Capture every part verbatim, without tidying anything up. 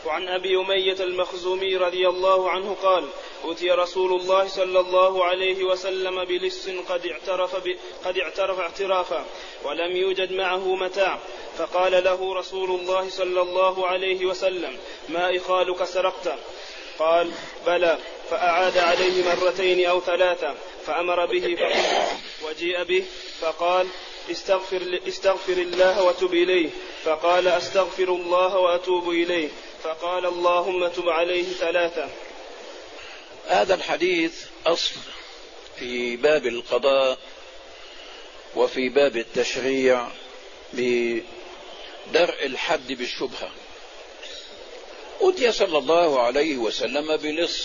وعن أبي أمية المخزومي رضي الله عنه قال: أتي رسول الله صلى الله عليه وسلم بلص قد اعترف, ب... قد اعترف اعترافا ولم يوجد معه متاع، فقال له رسول الله صلى الله عليه وسلم: ما إخالك سرقت؟ قال: بلى. فأعاد عليه مرتين أو ثلاثة فأمر به فقال وجيء به فقال: استغفر, استغفر الله وتب إليه. فقال: أستغفر الله وأتوب إليه. فقال: اللهم تب عليه ثلاثة. هذا الحديث أصل في باب القضاء وفي باب التشريع بدرء الحد بالشبهة. أتي صلى الله عليه وسلم بلص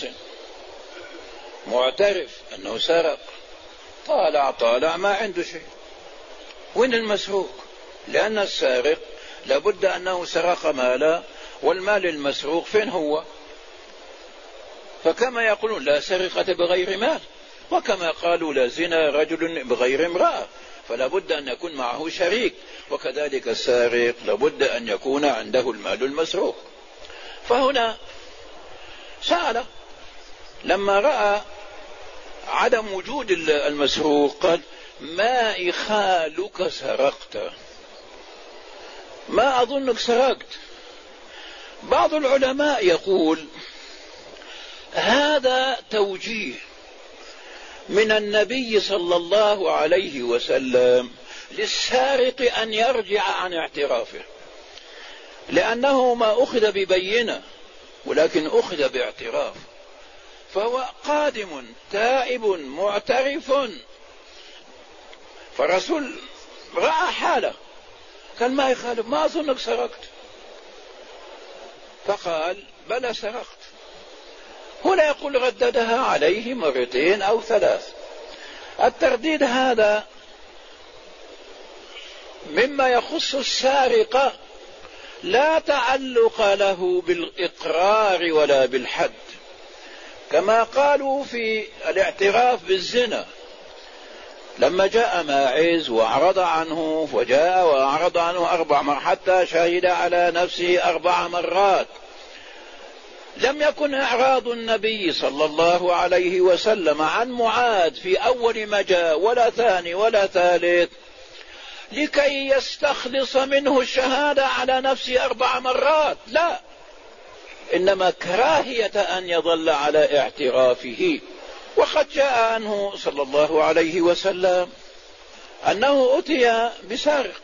معترف أنه سرق، طالع طالع ما عنده شيء. وين المسروق؟ لأن السارق لابد أنه سرق مالا، والمال المسروق فين هو؟ فكما يقولون لا سرقة بغير مال، وكما قالوا لا زنا رجل بغير امرأة، فلا بد أن يكون معه شريك، وكذلك السارق لابد أن يكون عنده المال المسروق. فهنا سأل لما رأى عدم وجود المسروق قال: ما إخالك سرقت؟ ما أظنك سرقت. بعض العلماء يقول هذا توجيه من النبي صلى الله عليه وسلم للسارق أن يرجع عن اعترافه، لأنه ما أخذ ببينة ولكن أخذ باعتراف، فهو قادم تائب معترف. فالرسول رأى حاله قال: ما يخالف، ما أظنك سرقت. فقال: بلى سرقت. هنا يقول رددها عليه مرتين أو ثلاث. الترديد هذا مما يخص السارق، لا تعلق له بالإقرار ولا بالحد، كما قالوا في الاعتراف بالزنا لما جاء ماعز وأعرض عنه، وجاء وأعرض عنه أربع مرات حتى شهد على نفسه أربع مرات. لم يكن إعراض النبي صلى الله عليه وسلم عن معاذ في أول ما جاء ولا ثاني ولا ثالث لكي يستخلص منه الشهادة على نفسه أربع مرات، لا، إنما كراهية أن يظل على اعترافه. وقد جاء عنه صلى الله عليه وسلم أنه أتي بسارق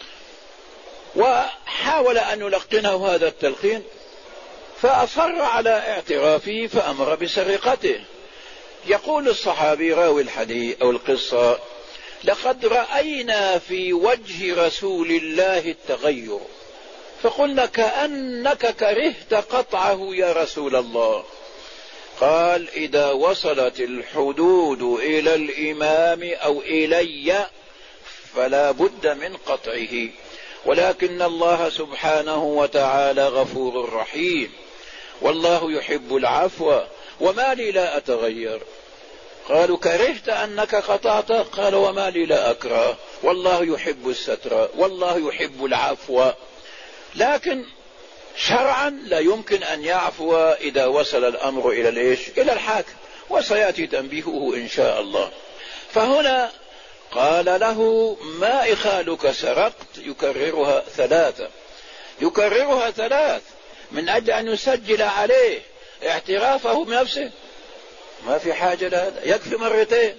وحاول أن يلقنه هذا التلقين، فأصر على اعترافه فأمر بسرقته. يقول الصحابي راوي الحديث أو القصة: لقد رأينا في وجه رسول الله التغير، فقلنا كأنك كرهت قطعه يا رسول الله. قال: إذا وصلت الحدود إلى الإمام أو إلي فلا بد من قطعه، ولكن الله سبحانه وتعالى غفور رحيم، والله يحب العفو، وما لي لا أتغير. قالوا: كرهت أنك قطعت؟ قال: وما لي لا أكره، والله يحب الستر، والله يحب العفو. لكن شرعا لا يمكن أن يعفو إذا وصل الأمر إلى الإيش؟ إلى الحاكم، وسيأتي تنبيهه إن شاء الله. فهنا قال له: ما إخالك سرقت؟ يكررها ثلاثة، يكررها ثلاث من أجل أن يسجل عليه اعترافه بنفسه. ما في حاجة لهذا، يكفي مرتين.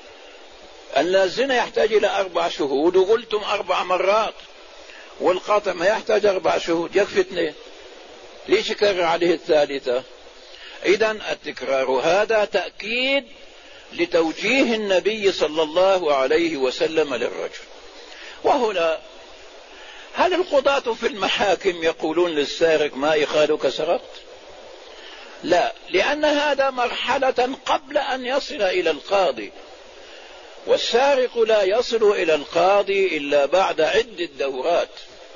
أن الزنا يحتاج إلى أربع شهود وقلتم أربع مرات، والقطع ما يحتاج أربع شهود، يكفي اثنين، ليش يكرر عليه الثالثة؟ إذن التكرار هذا تأكيد لتوجيه النبي صلى الله عليه وسلم للرجل. وهنا هل القضاة في المحاكم يقولون للسارق: ما إخالك سرقت؟ لا، لأن هذا مرحلة قبل أن يصل إلى القاضي، والسارق لا يصل إلى القاضي إلا بعد عدة دورات،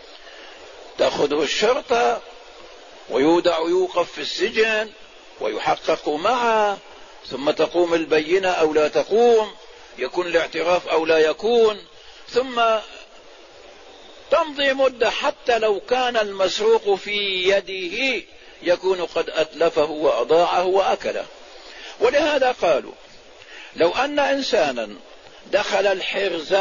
تأخذه الشرطة ويودع يوقف في السجن ويحقق معه، ثم تقوم البينة أو لا تقوم، يكون الاعتراف أو لا يكون، ثم تمضي مدة حتى لو كان المسروق في يده يكون قد أتلفه وأضاعه وأكله. ولهذا قالوا لو أن إنسانا دخل الحرز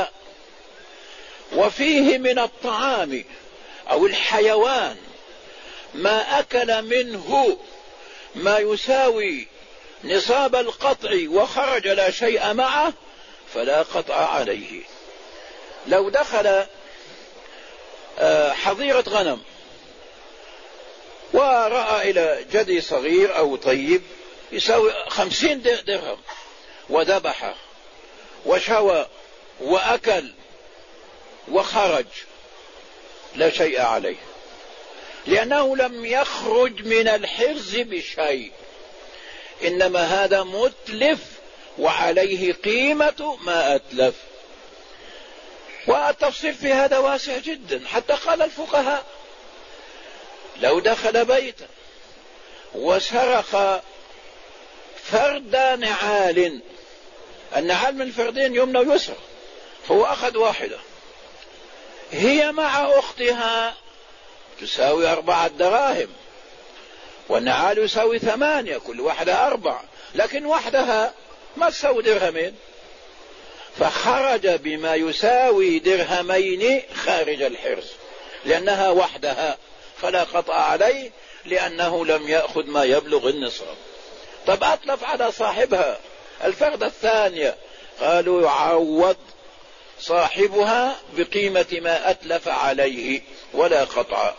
وفيه من الطعام أو الحيوان ما أكل منه ما يساوي نصاب القطع وخرج لا شيء معه فلا قطع عليه. لو دخل حظيرة غنم ورأى إلى جدي صغير أو طيب يساوي خمسين درهم وذبحه وشوى وأكل وخرج لا شيء عليه، لأنه لم يخرج من الحرز بشيء، إنما هذا متلف وعليه قيمة ما أتلف. والتفصيل في هذا واسع جدا، حتى قال الفقهاء لو دخل بيتا وسرق فرد نعال، النعال من الفردين يمنى ويسرى، فهو أخذ واحدة هي مع أختها تساوي أربعة دراهم، والنعال يساوي ثمانية، كل واحدة أربع، لكن وحدها ما تساوي درهمين، فخرج بما يساوي درهمين خارج الحرز لأنها وحدها، فلا قطع عليه لأنه لم يأخذ ما يبلغ النصاب. طب أتلف على صاحبها الفردة الثانية، قالوا يعوض صاحبها بقيمة ما أتلف عليه ولا قطع.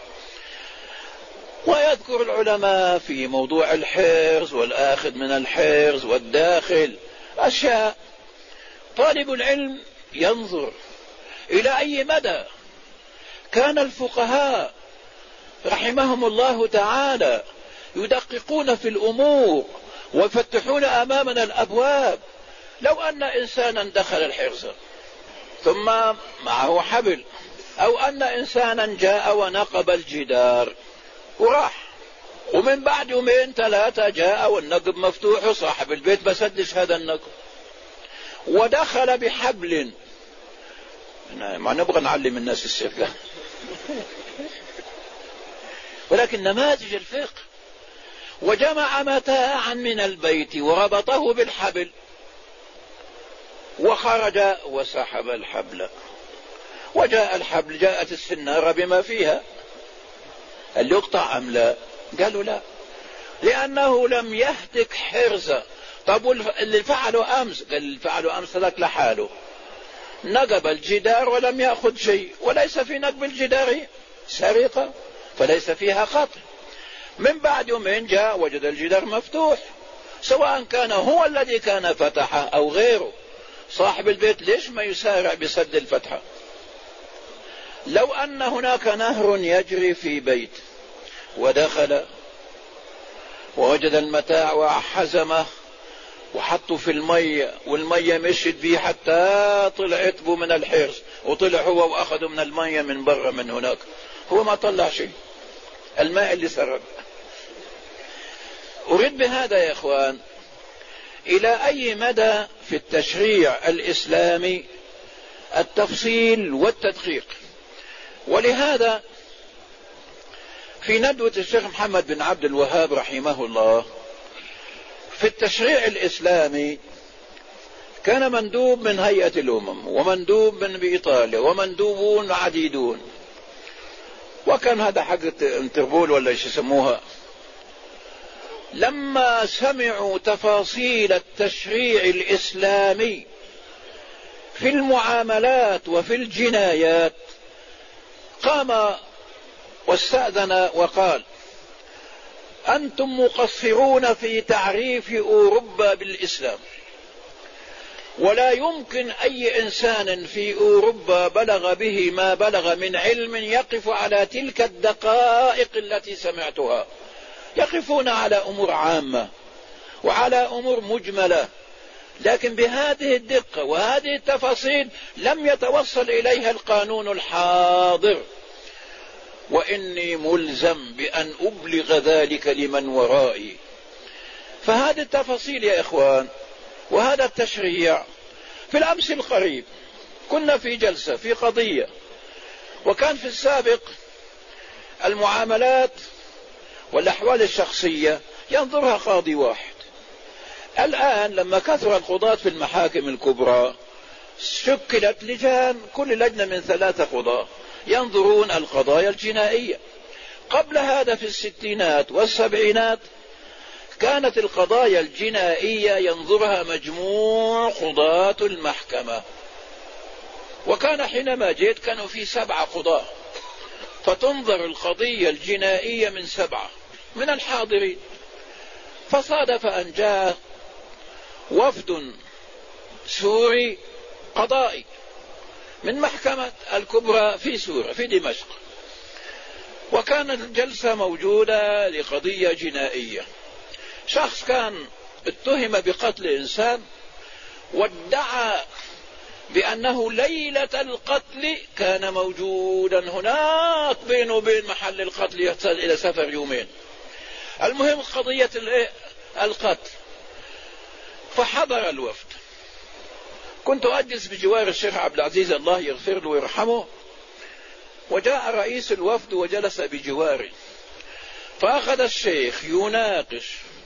ويذكر العلماء في موضوع الحرز والآخذ من الحرز والداخل أشياء طالب العلم ينظر إلى أي مدى كان الفقهاء رحمهم الله تعالى يدققون في الأمور ويفتحون أمامنا الأبواب. لو أن إنسانا دخل الحرز ثم معه حبل، أو أن إنسانا جاء ونقب الجدار وراح، ومن بعد يومين ثلاثة جاء والنقب مفتوح وصاحب البيت بسدش هذا النقب ودخل بحبل، ما نبغى نعلم الناس السرقة ولكن نماذج الفقه، وجمع متاعا من البيت وربطه بالحبل وخرج وسحب الحبل، وجاء الحبل جاءت السنارة بما فيها، هل يقطع أم لا؟ قالوا لا، لأنه لم يهتك حرزة. طب اللي فعله أمس، قال اللي فعله أمس لك لحاله، نقب الجدار ولم يأخذ شيء، وليس في نقب الجدار سرقة فليس فيها قطع. من بعد يومين جاء وجد الجدار مفتوح، سواء كان هو الذي كان فتحه أو غيره، صاحب البيت ليش ما يسارع بسد الفتحة؟ لو أن هناك نهر يجري في بيت ودخل ووجد المتاع وحزمه وحطه في المية والمية مشت به حتى طلعت به من الحرز، وطلع هو وأخذه من المية من برا من هناك، هو ما طلع شيء، الماء اللي سرق. أريد بهذا يا إخوان إلى أي مدى في التشريع الإسلامي التفصيل والتدقيق. ولهذا في ندوة الشيخ محمد بن عبد الوهاب رحمه الله في التشريع الإسلامي كان مندوب من هيئة الأمم ومندوب من بإيطاليا ومندوبون عديدون، وكان هذا حق انتربول ولا ايش يسموها. لما سمعوا تفاصيل التشريع الإسلامي في المعاملات وفي الجنايات قام واستأذن وقال: أنتم مقصرون في تعريف أوروبا بالإسلام، ولا يمكن أي إنسان في أوروبا بلغ به ما بلغ من علم يقف على تلك الدقائق التي سمعتها. يقفون على أمور عامة وعلى أمور مجملة، لكن بهذه الدقة وهذه التفاصيل لم يتوصل إليها القانون الحاضر، وإني ملزم بأن أبلغ ذلك لمن ورائي. فهذه التفاصيل يا إخوان وهذا التشريع. في الأمس القريب كنا في جلسة في قضية، وكان في السابق المعاملات والأحوال الشخصية ينظرها قاضي واحد. الآن لما كثر القضاة في المحاكم الكبرى شكلت لجان، كل لجنة من ثلاثة قضاة ينظرون القضايا الجنائية. قبل هذا في الستينات والسبعينات كانت القضايا الجنائية ينظرها مجموع قضاة المحكمة، وكان حينما جئت كانوا في سبعة قضاة، فتنظر القضية الجنائية من سبعة من الحاضرين. فصادف أن جاء وفد سوري قضائي من محكمة الكبرى في سوريا في دمشق، وكانت الجلسة موجودة لقضية جنائية. شخص كان اتهم بقتل إنسان وادعى بأنه ليلة القتل كان موجودا هناك بينه وبين محل القتل يحتاج إلى سفر يومين. المهم قضية القتل. فحضر الوفد، كنت أجلس بجوار الشيخ عبد العزيز الله يغفر له ويرحمه، وجاء رئيس الوفد وجلس بجواري، فأخذ الشيخ يناقش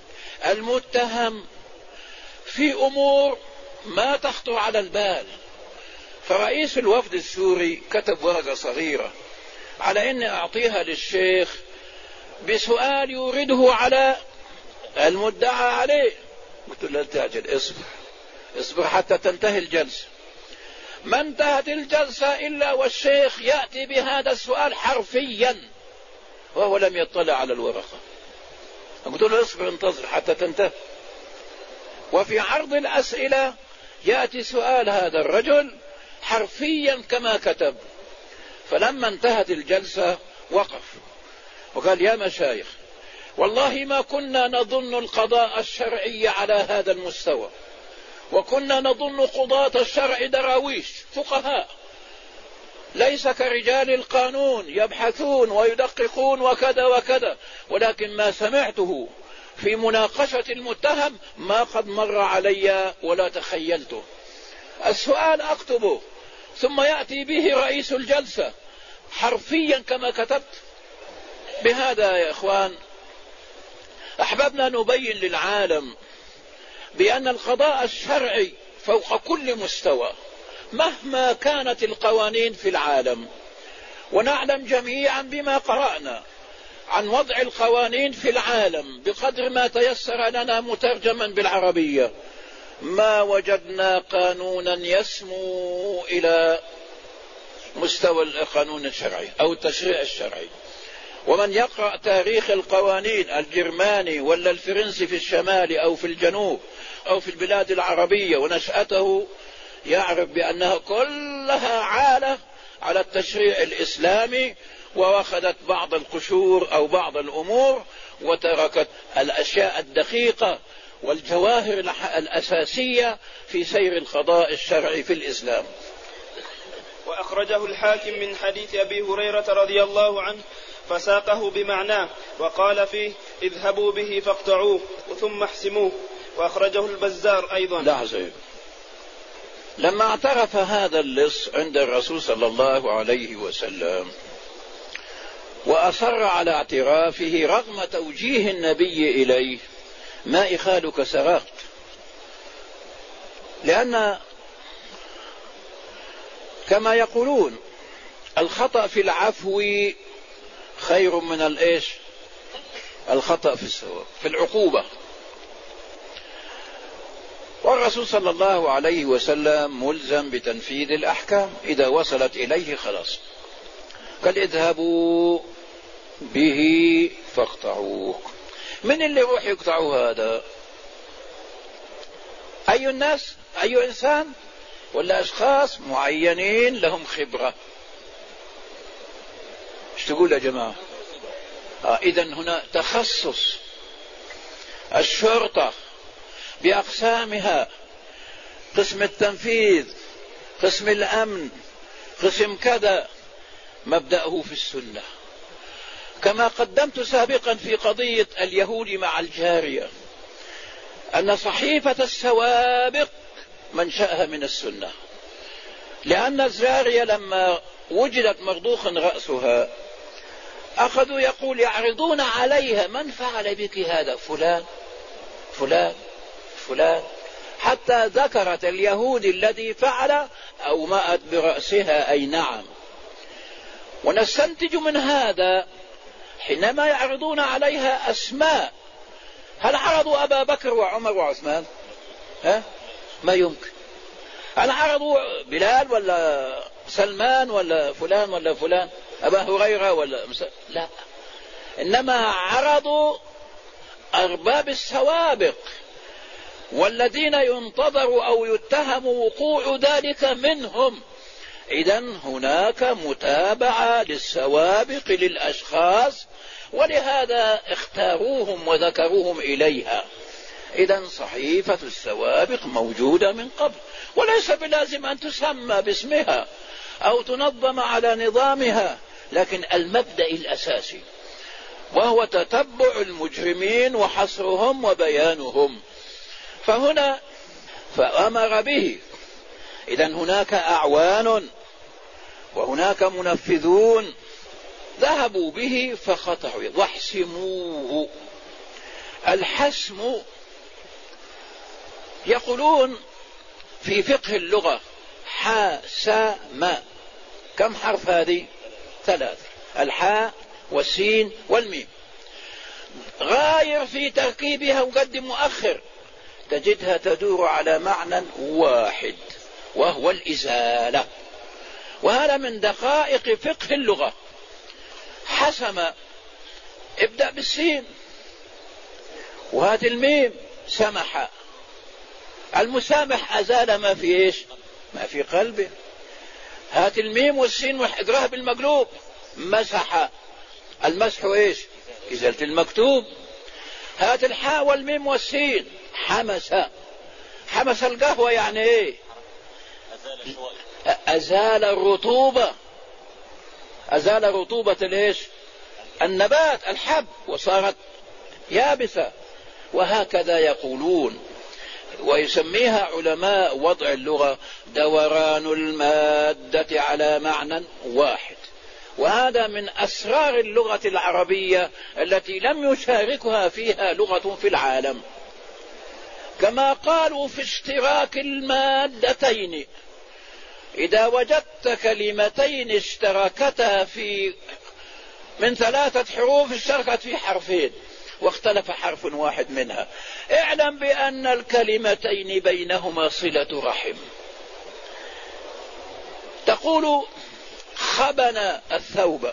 المتهم في أمور ما تخطر على البال. فرئيس الوفد السوري كتب ورقة صغيرة على أن أعطيها للشيخ بسؤال يورده على المدعى عليه. قلت له لا تعجل، اصبر اصبر حتى تنتهي الجلسة. ما انتهت الجلسة إلا والشيخ يأتي بهذا السؤال حرفيا وهو لم يطلع على الورقة. قلت له اصبر انتظر حتى تنتهي. وفي عرض الأسئلة يأتي سؤال هذا الرجل حرفيا كما كتب. فلما انتهت الجلسة وقف وقال يا مشايخ والله ما كنا نظن القضاء الشرعي على هذا المستوى، وكنا نظن قضاة الشرع دراويش فقهاء ليس كرجال القانون يبحثون ويدققون وكذا وكذا، ولكن ما سمعته في مناقشة المتهم ما قد مر علي ولا تخيلته. السؤال أكتبه ثم يأتي به رئيس الجلسة حرفيا كما كتبت. بهذا يا إخوان أحببنا نبين للعالم بأن القضاء الشرعي فوق كل مستوى مهما كانت القوانين في العالم. ونعلم جميعا بما قرأنا عن وضع القوانين في العالم بقدر ما تيسر لنا مترجما بالعربية ما وجدنا قانونا يسمو إلى مستوى القانون الشرعي أو التشريع الشرعي. ومن يقرأ تاريخ القوانين الجرماني ولا الفرنسي في الشمال أو في الجنوب أو في البلاد العربية ونشأته يعرف بأنها كلها عالة على التشريع الإسلامي، وأخذت بعض القشور أو بعض الأمور وتركت الأشياء الدقيقة والجواهر الأساسية في سير القضاء الشرعي في الإسلام. وأخرجه الحاكم من حديث أبي هريرة رضي الله عنه فساقه بمعناه وقال فيه اذهبوا به فاقطعوه ثم احسموه. وأخرجه البزار أيضا. لحظة، لما اعترف هذا اللص عند الرسول صلى الله عليه وسلم وأصر على اعترافه رغم توجيه النبي إليه ما إخالك سرقت، لأن كما يقولون الخطأ في العفو خير من الإيش الخطأ في الثواب في العقوبة. والرسول صلى الله عليه وسلم ملزم بتنفيذ الأحكام إذا وصلت إليه خلاص. قال اذهبوا به فاقطعوه. من اللي يروح يقطعوا هذا؟ أي الناس؟ أي إنسان؟ ولا أشخاص معينين لهم خبرة؟ ايش تقول يا جماعة؟ آه إذن هنا تخصص الشرطة بأقسامها، قسم التنفيذ، قسم الأمن، قسم كذا، مبدأه في السنة. كما قدمت سابقا في قضية اليهود مع الجارية أن صحيفة السوابق منشأها من السنة، لأن الجارية لما وجدت مردوخا رأسها أخذوا يقول يعرضون عليها من فعل بك هذا؟ فلان فلان فلان، حتى ذكرت اليهود الذي فعل أومأت برأسها أي نعم. ونستنتج من هذا حينما يعرضون عليها أسماء، هل عرضوا أبا بكر وعمر وعثمان؟ ها؟ ما يمكن. هل عرضوا بلال ولا سلمان ولا فلان ولا فلان، أبا هريرة ولا مس... لا، إنما عرضوا أرباب السوابق والذين ينتظر أو يتهم وقوع ذلك منهم. إذن هناك متابعة للسوابق للأشخاص، ولهذا اختاروهم وذكروهم إليها. إذن صحيفة السوابق موجودة من قبل، وليس بلازم أن تسمى باسمها أو تنظم على نظامها، لكن المبدأ الأساسي وهو تتبع المجرمين وحصرهم وبيانهم. فهنا فأمر به. إذن هناك أعوان وهناك منفذون ذهبوا به فخطعوا. واحسموه، الحسم يقولون في فقه اللغة حاسم. كم حرف هذه؟ ثلاث، الحاء والسين والميم. غاير في تركيبها وقدم مؤخر تجدها تدور على معنى واحد وهو الإزالة، وهذا من دقائق فقه اللغة. حسم، ابدأ بالسين وهات الميم. سمح، المسامح أزال ما في إيش؟ ما في قلبه. هات الميم والسين واقراها بالمقلوب. مسح، المسح إيش؟ إزالة المكتوب. هات الحاء والميم والسين. حمس، حمس القهوة يعني إيه؟ أزال الرطوبة، أزال رطوبة الإيش؟ النبات، الحب، وصارت يابسة. وهكذا يقولون، ويسميها علماء وضع اللغة دوران المادة على معنى واحد. وهذا من أسرار اللغة العربية التي لم يشاركها فيها لغة في العالم. كما قالوا في اشتراك المادتين، إذا وجدت كلمتين اشتركتا في من ثلاثة حروف اشتركت في حرفين واختلف حرف واحد منها، اعلم بأن الكلمتين بينهما صلة رحم. تقول خبن الثوب،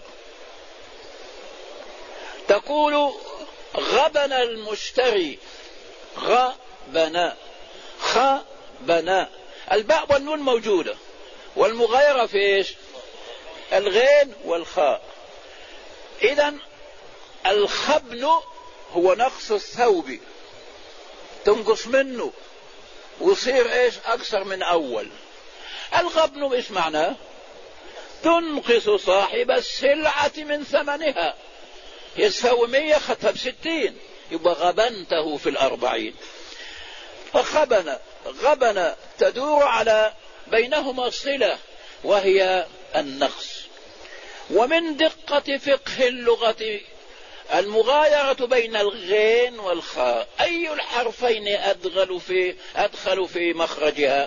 تقول غبن المشتري. غبن، خبن، الباء والنون موجودة، والمغايرة في ايش؟ الغين والخاء. إذن الخبن هو نقص الثوب، تنقص منه ويصير ايش؟ أكثر من أول. الغبن ايش معناه؟ تنقص صاحب السلعة من ثمنها، يساوي مية خدها بستين، يبقى غبنته في الأربعين. فخبن، غبن تدور على بينهما صلة وهي النقص. ومن دقة فقه اللغة المغايرة بين الغين والخاء. أي الحرفين أدخل في أدخل في مخرجها؟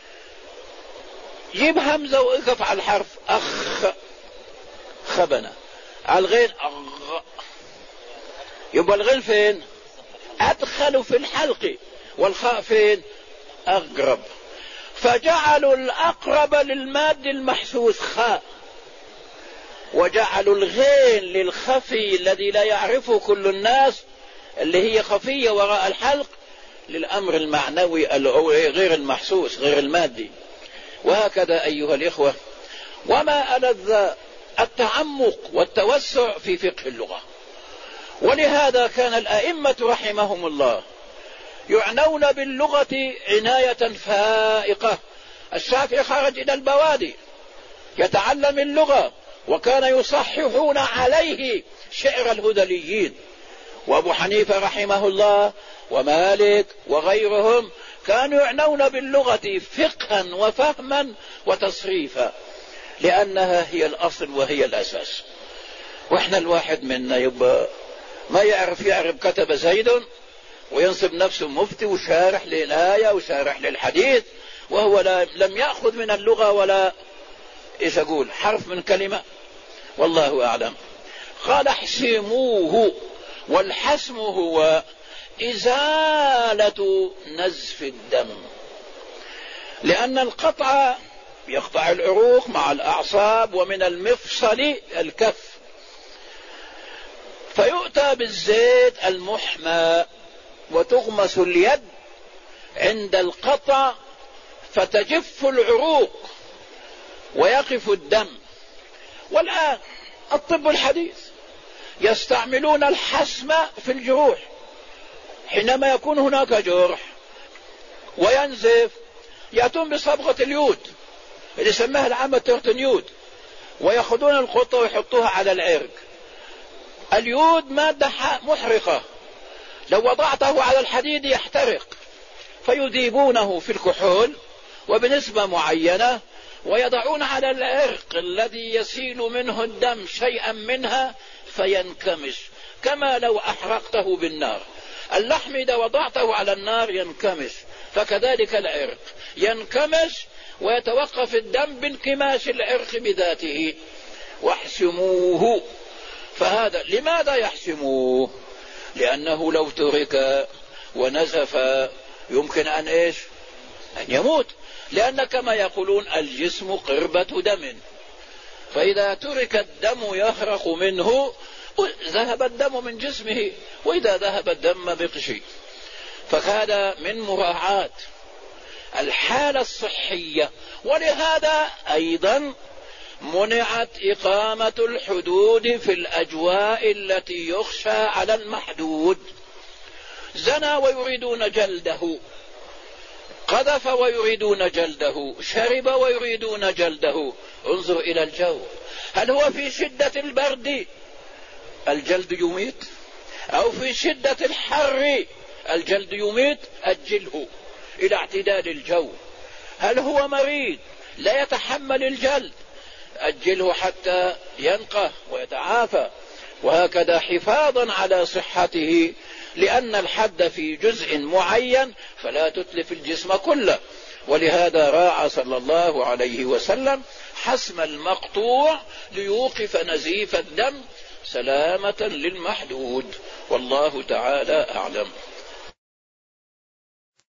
جيب همزة وقف على الحرف أخ، خبن. على الغين أغ، يبقى الغين فين؟ أدخل في الحلق، والخاء فين؟ أقرب. فجعلوا الأقرب للماد المحسوس خاء، وجعلوا الغين للخفي الذي لا يعرفه كل الناس اللي هي خفية وراء الحلق للأمر المعنوي غير المحسوس غير المادي. وهكذا أيها الإخوة، وما ألذ التعمق والتوسع في فقه اللغة. ولهذا كان الأئمة رحمهم الله يعنون باللغة عناية فائقة. الشافعي خرج إلى البوادي يتعلم اللغة، وكان يصححون عليه شعر الهذليين. وأبو حنيفة رحمه الله ومالك وغيرهم كانوا يعنون باللغة فقها وفهما وتصريفا، لأنها هي الأصل وهي الأساس. واحنا الواحد منا يبقى ما يعرف يعرف كتب زيد وينصب نفسه مفتي وشارح للآية وشارح للحديث، وهو لا لم يأخذ من اللغة ولا إيش أقول حرف من كلمة، والله أعلم. قال احسموه، والحسم هو إزالة نزف الدم، لأن القطع يقطع العروق مع الأعصاب، ومن المفصل الكف، فيؤتى بالزيت المحمى وتغمس اليد عند القطع فتجف العروق ويقف الدم. والآن الطب الحديث يستعملون الحسم في الجروح، حينما يكون هناك جرح وينزف يأتون بصبغة اليود اللي سماها العامة ترتنيود، ويأخذون القطة ويحطوها على العرق. اليود مادة محرقة، لو وضعته على الحديد يحترق، فيذيبونه في الكحول وبنسبة معينة ويضعون على العرق الذي يسيل منه الدم شيئا منها فينكمش، كما لو أحرقته بالنار. اللحم إذا وضعته على النار ينكمش، فكذلك العرق ينكمش ويتوقف الدم بانكماش العرق بذاته. واحسموه، فهذا لماذا يحسموه؟ لأنه لو ترك ونزف يمكن أن إيش أن يموت، لأن كما يقولون الجسم قربة دم، فإذا ترك الدم يخرق منه ذهب الدم من جسمه، وإذا ذهب الدم بقشي. فهذا من مراعاة الحالة الصحية. ولهذا أيضا منعت إقامة الحدود في الأجواء التي يخشى على المحدود. زنى ويريدون جلده، قذف ويريدون جلده، شرب ويريدون جلده. انظر إلى الجو، هل هو في شدة البرد الجلد يميت، أو في شدة الحر الجلد يميت؟ أجله إلى اعتدال الجو. هل هو مريض لا يتحمل الجلد؟ أجله حتى ينقى ويتعافى، وهكذا حفاظا على صحته، لأن الحد في جزء معين فلا تتلف الجسم كله. ولهذا راعى صلى الله عليه وسلم حسم المقطوع ليوقف نزيف الدم سلامة للمحدود، والله تعالى أعلم.